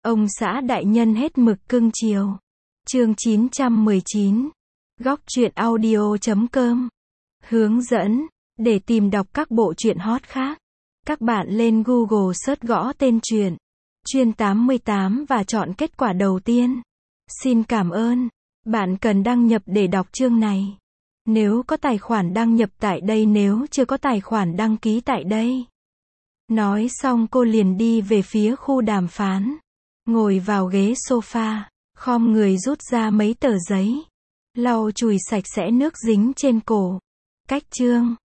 Ông xã đại nhân hết mực cưng chiều. Chương 919. Góc truyện audio.com. Hướng dẫn. Để tìm đọc các bộ truyện hot khác, các bạn lên Google search gõ tên truyện Chuyên 88 và chọn kết quả đầu tiên. Xin cảm ơn. Bạn cần đăng nhập để đọc chương này. Nếu có tài khoản đăng nhập tại đây, nếu chưa có tài khoản đăng ký tại đây. Nói xong cô liền đi về phía khu đàm phán. Ngồi vào ghế sofa, khom người rút ra mấy tờ giấy, lau chùi sạch sẽ nước dính trên cổ. Cách chương.